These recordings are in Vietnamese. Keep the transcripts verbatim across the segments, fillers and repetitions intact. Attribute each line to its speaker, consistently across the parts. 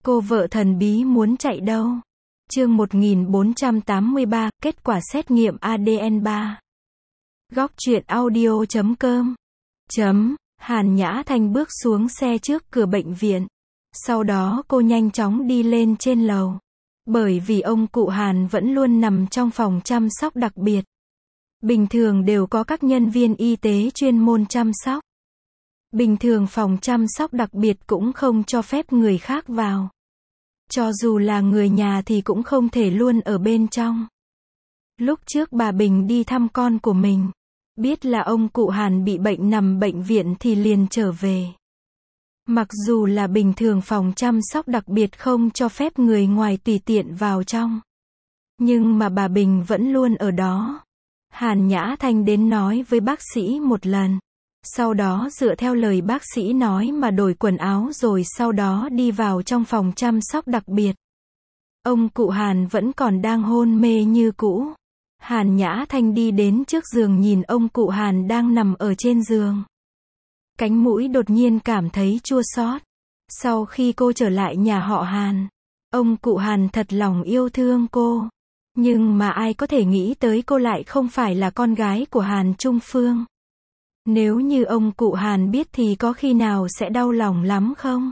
Speaker 1: Cô vợ thần bí muốn chạy đâu? Chương một nghìn bốn trăm tám mươi ba, kết quả xét nghiệm a đê en ba. Góc truyện audio chấm com. Chấm, Hàn Nhã Thanh bước xuống xe trước cửa bệnh viện. Sau đó cô nhanh chóng đi lên trên lầu. Bởi vì ông cụ Hàn vẫn luôn nằm trong phòng chăm sóc đặc biệt. Bình thường đều có các nhân viên y tế chuyên môn chăm sóc. Bình thường phòng chăm sóc đặc biệt cũng không cho phép người khác vào. Cho dù là người nhà thì cũng không thể luôn ở bên trong. Lúc trước bà Bình đi thăm con của mình, biết là ông cụ Hàn bị bệnh nằm bệnh viện thì liền trở về. Mặc dù là bình thường phòng chăm sóc đặc biệt không cho phép người ngoài tùy tiện vào trong. Nhưng mà bà Bình vẫn luôn ở đó. Hàn Nhã Thanh đến nói với bác sĩ một lần. Sau đó dựa theo lời bác sĩ nói mà đổi quần áo rồi sau đó đi vào trong phòng chăm sóc đặc biệt. Ông cụ Hàn vẫn còn đang hôn mê như cũ. Hàn Nhã Thanh đi đến trước giường nhìn ông cụ Hàn đang nằm ở trên giường. Cánh mũi đột nhiên cảm thấy chua xót. Sau khi cô trở lại nhà họ Hàn, ông cụ Hàn thật lòng yêu thương cô. Nhưng mà ai có thể nghĩ tới cô lại không phải là con gái của Hàn Trung Phương. Nếu như ông cụ Hàn biết thì có khi nào sẽ đau lòng lắm không?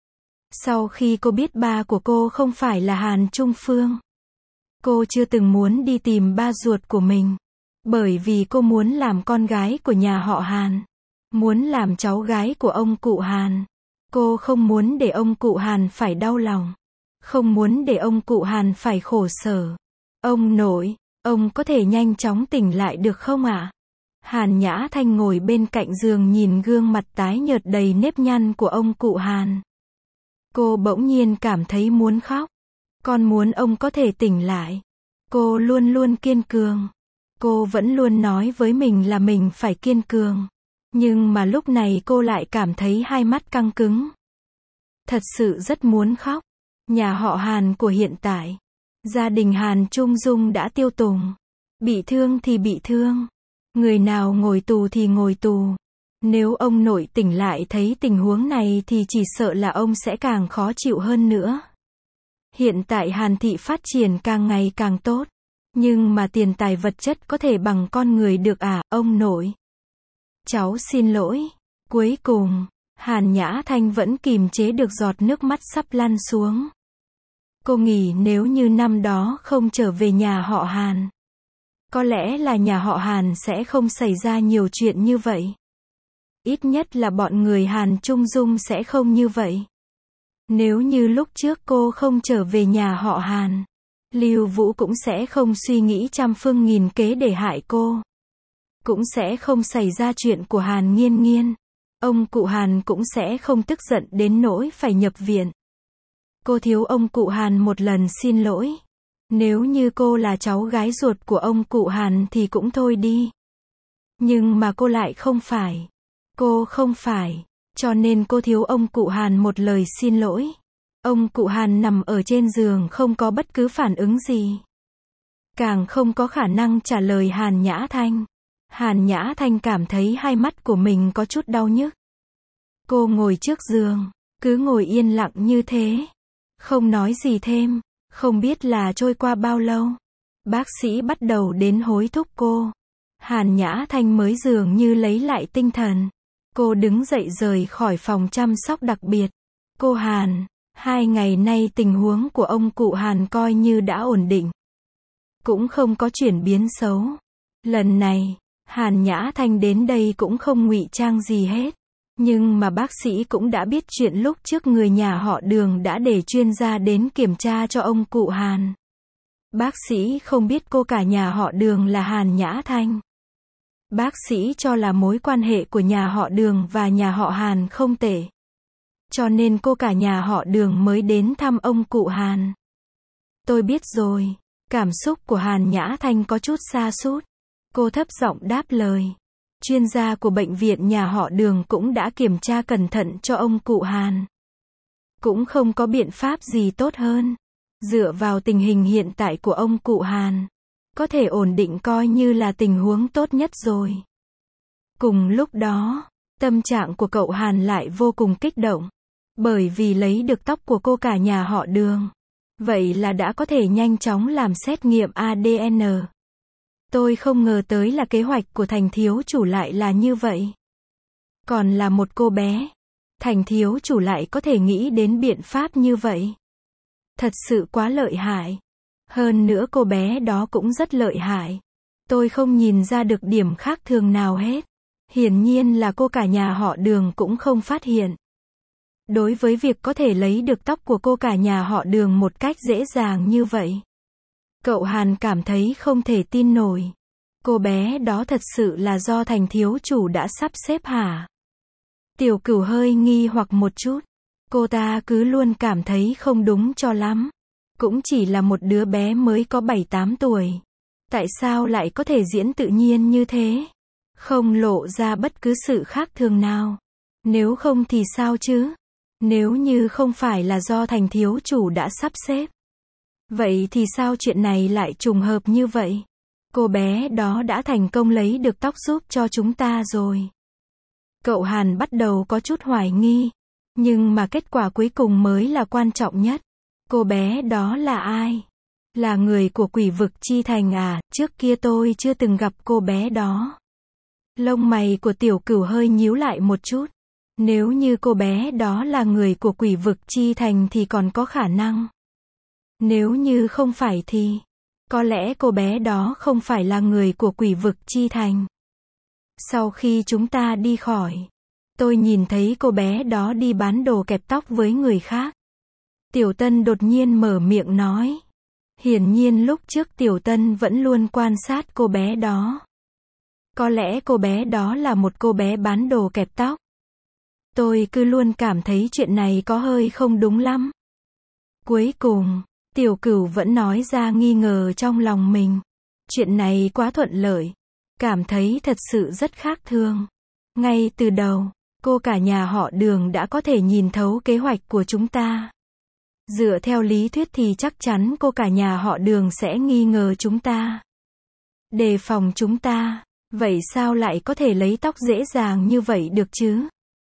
Speaker 1: Sau khi cô biết ba của cô không phải là Hàn Trung Phương, cô chưa từng muốn đi tìm ba ruột của mình. Bởi vì cô muốn làm con gái của nhà họ Hàn. Muốn làm cháu gái của ông cụ Hàn. Cô không muốn để ông cụ Hàn phải đau lòng. Không muốn để ông cụ Hàn phải khổ sở. Ông nội, ông có thể nhanh chóng tỉnh lại được không ạ? Hàn Nhã Thanh ngồi bên cạnh giường nhìn gương mặt tái nhợt đầy nếp nhăn của ông cụ Hàn. Cô bỗng nhiên cảm thấy muốn khóc. Con muốn ông có thể tỉnh lại. Cô luôn luôn kiên cường. Cô vẫn luôn nói với mình là mình phải kiên cường. Nhưng mà lúc này cô lại cảm thấy hai mắt căng cứng. Thật sự rất muốn khóc. Nhà họ Hàn của hiện tại. Gia đình Hàn Trung Dung đã tiêu tùng. Bị thương thì bị thương. Người nào ngồi tù thì ngồi tù. Nếu ông nội tỉnh lại thấy tình huống này thì chỉ sợ là ông sẽ càng khó chịu hơn nữa. Hiện tại Hàn thị phát triển càng ngày càng tốt. Nhưng mà tiền tài vật chất có thể bằng con người được à, ông nội? Cháu xin lỗi. Cuối cùng, Hàn Nhã Thanh vẫn kìm chế được giọt nước mắt sắp lăn xuống. Cô nghĩ nếu như năm đó không trở về nhà họ Hàn, có lẽ là nhà họ Hàn sẽ không xảy ra nhiều chuyện như vậy. Ít nhất là bọn người Hàn Trung Dung sẽ không như vậy. Nếu như lúc trước cô không trở về nhà họ Hàn, Lưu Vũ cũng sẽ không suy nghĩ trăm phương nghìn kế để hại cô. Cũng sẽ không xảy ra chuyện của Hàn Nghiên Nghiên. Ông cụ Hàn cũng sẽ không tức giận đến nỗi phải nhập viện. Cô thiếu ông cụ Hàn một lần xin lỗi. Nếu như cô là cháu gái ruột của ông cụ Hàn thì cũng thôi đi. Nhưng mà cô lại không phải. Cô không phải. Cho nên cô thiếu ông cụ Hàn một lời xin lỗi. Ông cụ Hàn nằm ở trên giường không có bất cứ phản ứng gì. Càng không có khả năng trả lời Hàn Nhã Thanh. Hàn Nhã Thanh cảm thấy hai mắt của mình có chút đau nhức. Cô ngồi trước giường, cứ ngồi yên lặng như thế. Không nói gì thêm. Không biết là trôi qua bao lâu. Bác sĩ bắt đầu đến hối thúc cô. Hàn Nhã Thanh mới dường như lấy lại tinh thần. Cô đứng dậy rời khỏi phòng chăm sóc đặc biệt. Cô Hàn, hai ngày nay tình huống của ông cụ Hàn coi như đã ổn định. Cũng không có chuyển biến xấu. Lần này, Hàn Nhã Thanh đến đây cũng không ngụy trang gì hết. Nhưng mà bác sĩ cũng đã biết chuyện lúc trước người nhà họ Đường đã để chuyên gia đến kiểm tra cho ông cụ Hàn. Bác sĩ không biết cô cả nhà họ Đường là Hàn Nhã Thanh. Bác sĩ cho là mối quan hệ của nhà họ Đường và nhà họ Hàn không tệ. Cho nên cô cả nhà họ Đường mới đến thăm ông cụ Hàn. Tôi biết rồi. Cảm xúc của Hàn Nhã Thanh có chút sa sút. Cô thấp giọng đáp lời. Chuyên gia của bệnh viện nhà họ Đường cũng đã kiểm tra cẩn thận cho ông cụ Hàn. Cũng không có biện pháp gì tốt hơn. Dựa vào tình hình hiện tại của ông cụ Hàn, có thể ổn định coi như là tình huống tốt nhất rồi. Cùng lúc đó, tâm trạng của cậu Hàn lại vô cùng kích động. Bởi vì lấy được tóc của cô cả nhà họ Đường. Vậy là đã có thể nhanh chóng làm xét nghiệm a đê en. Tôi không ngờ tới là kế hoạch của Thành thiếu chủ lại là như vậy. Còn là một cô bé, Thành thiếu chủ lại có thể nghĩ đến biện pháp như vậy. Thật sự quá lợi hại. Hơn nữa cô bé đó cũng rất lợi hại. Tôi không nhìn ra được điểm khác thường nào hết. Hiển nhiên là cô cả nhà họ Đường cũng không phát hiện. Đối với việc có thể lấy được tóc của cô cả nhà họ Đường một cách dễ dàng như vậy, cậu Hàn cảm thấy không thể tin nổi. Cô bé đó thật sự là do Thành thiếu chủ đã sắp xếp hả? Tiểu Cửu hơi nghi hoặc một chút. Cô ta cứ luôn cảm thấy không đúng cho lắm. Cũng chỉ là một đứa bé mới có bảy tám tuổi. Tại sao lại có thể diễn tự nhiên như thế? Không lộ ra bất cứ sự khác thường nào. Nếu không thì sao chứ? Nếu như không phải là do Thành thiếu chủ đã sắp xếp. Vậy thì sao chuyện này lại trùng hợp như vậy? Cô bé đó đã thành công lấy được tóc giúp cho chúng ta rồi. Cậu Hàn bắt đầu có chút hoài nghi. Nhưng mà kết quả cuối cùng mới là quan trọng nhất. Cô bé đó là ai? Là người của Quỷ vực Chi Thành à? Trước kia tôi chưa từng gặp cô bé đó. Lông mày của Tiểu Cửu hơi nhíu lại một chút. Nếu như cô bé đó là người của Quỷ vực Chi Thành thì còn có khả năng. Nếu như không phải thì, có lẽ cô bé đó không phải là người của Quỷ vực Chi Thành. Sau khi chúng ta đi khỏi, tôi nhìn thấy cô bé đó đi bán đồ kẹp tóc với người khác. Tiểu Tân đột nhiên mở miệng nói. Hiển nhiên lúc trước Tiểu Tân vẫn luôn quan sát cô bé đó. Có lẽ cô bé đó là một cô bé bán đồ kẹp tóc. Tôi cứ luôn cảm thấy chuyện này có hơi không đúng lắm. Cuối cùng, Tiểu Cửu vẫn nói ra nghi ngờ trong lòng mình. Chuyện này quá thuận lợi. Cảm thấy thật sự rất khác thường. Ngay từ đầu, cô cả nhà họ Đường đã có thể nhìn thấu kế hoạch của chúng ta. Dựa theo lý thuyết thì chắc chắn cô cả nhà họ Đường sẽ nghi ngờ chúng ta. Đề phòng chúng ta. Vậy sao lại có thể lấy tóc dễ dàng như vậy được chứ?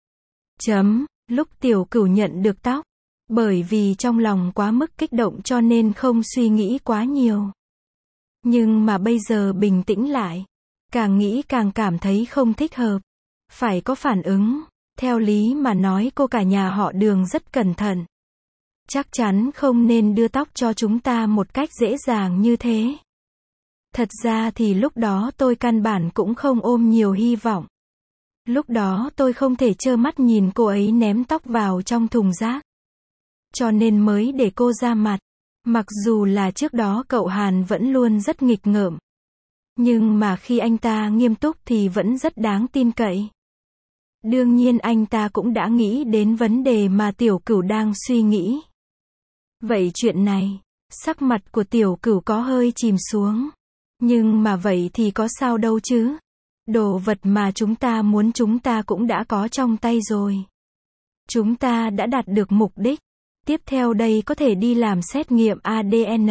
Speaker 1: Chấm, lúc Tiểu Cửu nhận được tóc. Bởi vì trong lòng quá mức kích động cho nên không suy nghĩ quá nhiều. Nhưng mà bây giờ bình tĩnh lại. Càng nghĩ càng cảm thấy không thích hợp. Phải có phản ứng. Theo lý mà nói cô cả nhà họ Đường rất cẩn thận. Chắc chắn không nên đưa tóc cho chúng ta một cách dễ dàng như thế. Thật ra thì lúc đó tôi căn bản cũng không ôm nhiều hy vọng. Lúc đó tôi không thể trơ mắt nhìn cô ấy ném tóc vào trong thùng rác. Cho nên mới để cô ra mặt. Mặc dù là trước đó cậu Hàn vẫn luôn rất nghịch ngợm. Nhưng mà khi anh ta nghiêm túc thì vẫn rất đáng tin cậy. Đương nhiên anh ta cũng đã nghĩ đến vấn đề mà Tiểu Cửu đang suy nghĩ. Vậy chuyện này, sắc mặt của Tiểu Cửu có hơi chìm xuống. Nhưng mà vậy thì có sao đâu chứ? Đồ vật mà chúng ta muốn chúng ta cũng đã có trong tay rồi. Chúng ta đã đạt được mục đích. Tiếp theo đây có thể đi làm xét nghiệm a đê en.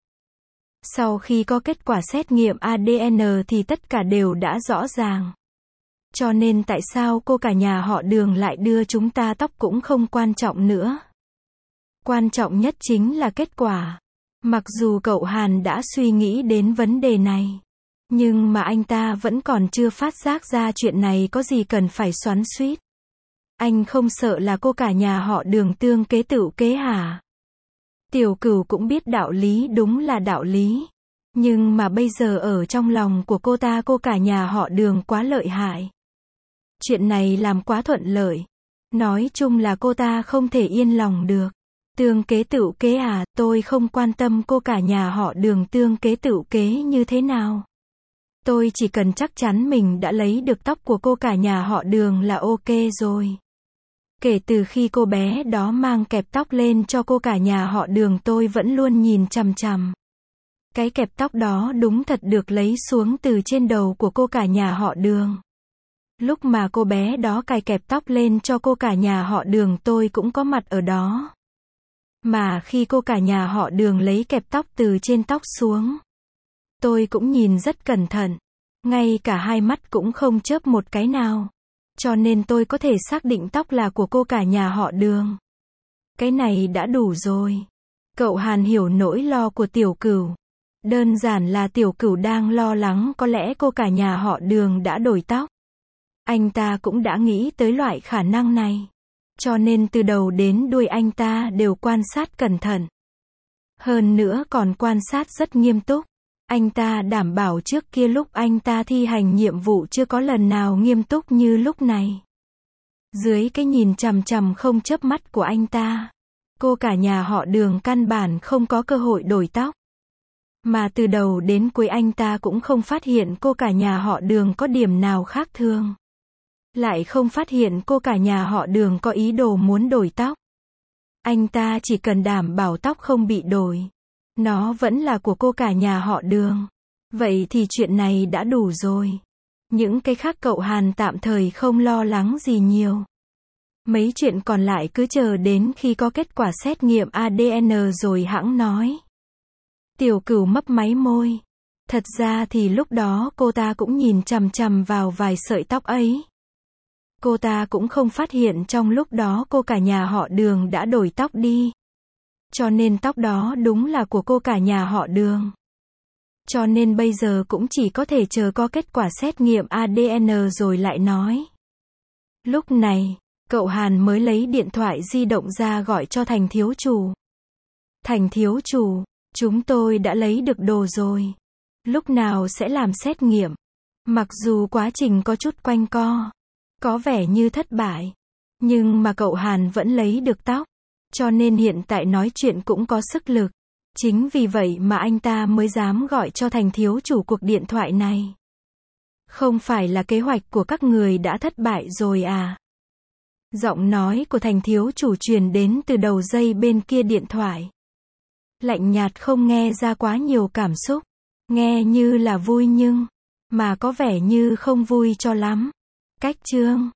Speaker 1: Sau khi có kết quả xét nghiệm a đê en thì tất cả đều đã rõ ràng. Cho nên tại sao cô cả nhà họ Đường lại đưa chúng ta tóc cũng không quan trọng nữa. Quan trọng nhất chính là kết quả. Mặc dù cậu Hàn đã suy nghĩ đến vấn đề này. Nhưng mà anh ta vẫn còn chưa phát giác ra chuyện này có gì cần phải xoắn xuýt. Anh không sợ là cô cả nhà họ Đường tương kế tựu kế hả? Tiểu Cửu cũng biết đạo lý đúng là đạo lý. Nhưng mà bây giờ ở trong lòng của cô ta cô cả nhà họ Đường quá lợi hại. Chuyện này làm quá thuận lợi. Nói chung là cô ta không thể yên lòng được. Tương kế tựu kế à, tôi không quan tâm cô cả nhà họ Đường tương kế tựu kế như thế nào. Tôi chỉ cần chắc chắn mình đã lấy được tóc của cô cả nhà họ Đường là ok rồi. Kể từ khi cô bé đó mang kẹp tóc lên cho cô cả nhà họ Đường tôi vẫn luôn nhìn chằm chằm. Cái kẹp tóc đó đúng thật được lấy xuống từ trên đầu của cô cả nhà họ Đường. Lúc mà cô bé đó cài kẹp tóc lên cho cô cả nhà họ Đường tôi cũng có mặt ở đó. Mà khi cô cả nhà họ Đường lấy kẹp tóc từ trên tóc xuống, tôi cũng nhìn rất cẩn thận. Ngay cả hai mắt cũng không chớp một cái nào. Cho nên tôi có thể xác định tóc là của cô cả nhà họ Đường. Cái này đã đủ rồi. Cậu Hàn hiểu nỗi lo của Tiểu Cửu. Đơn giản là Tiểu Cửu đang lo lắng có lẽ cô cả nhà họ Đường đã đổi tóc. Anh ta cũng đã nghĩ tới loại khả năng này. Cho nên từ đầu đến đuôi anh ta đều quan sát cẩn thận. Hơn nữa còn quan sát rất nghiêm túc. Anh ta đảm bảo trước kia lúc anh ta thi hành nhiệm vụ chưa có lần nào nghiêm túc như lúc này. Dưới cái nhìn chằm chằm không chớp mắt của anh ta, cô cả nhà họ Đường căn bản không có cơ hội đổi tóc. Mà từ đầu đến cuối anh ta cũng không phát hiện cô cả nhà họ Đường có điểm nào khác thường. Lại không phát hiện cô cả nhà họ Đường có ý đồ muốn đổi tóc. Anh ta chỉ cần đảm bảo tóc không bị đổi. Nó vẫn là của cô cả nhà họ Đường. Vậy thì chuyện này đã đủ rồi. Những cái khác cậu Hàn tạm thời không lo lắng gì nhiều. Mấy chuyện còn lại cứ chờ đến khi có kết quả xét nghiệm a đê en rồi hẵng nói. Tiểu Cửu mấp máy môi. Thật ra thì lúc đó cô ta cũng nhìn chằm chằm vào vài sợi tóc ấy. Cô ta cũng không phát hiện trong lúc đó cô cả nhà họ Đường đã đổi tóc đi. Cho nên tóc đó đúng là của cô cả nhà họ Đường. Cho nên bây giờ cũng chỉ có thể chờ có kết quả xét nghiệm a đê en rồi lại nói. Lúc này, cậu Hàn mới lấy điện thoại di động ra gọi cho Thành thiếu chủ. Thành thiếu chủ, chúng tôi đã lấy được đồ rồi. Lúc nào sẽ làm xét nghiệm? Mặc dù quá trình có chút quanh co, có vẻ như thất bại, nhưng mà cậu Hàn vẫn lấy được tóc. Cho nên hiện tại nói chuyện cũng có sức lực. Chính vì vậy mà anh ta mới dám gọi cho Thành thiếu chủ cuộc điện thoại này. Không phải là kế hoạch của các người đã thất bại rồi à? Giọng nói của Thành thiếu chủ truyền đến từ đầu dây bên kia điện thoại. Lạnh nhạt không nghe ra quá nhiều cảm xúc. Nghe như là vui nhưng, mà có vẻ như không vui cho lắm. Cách chương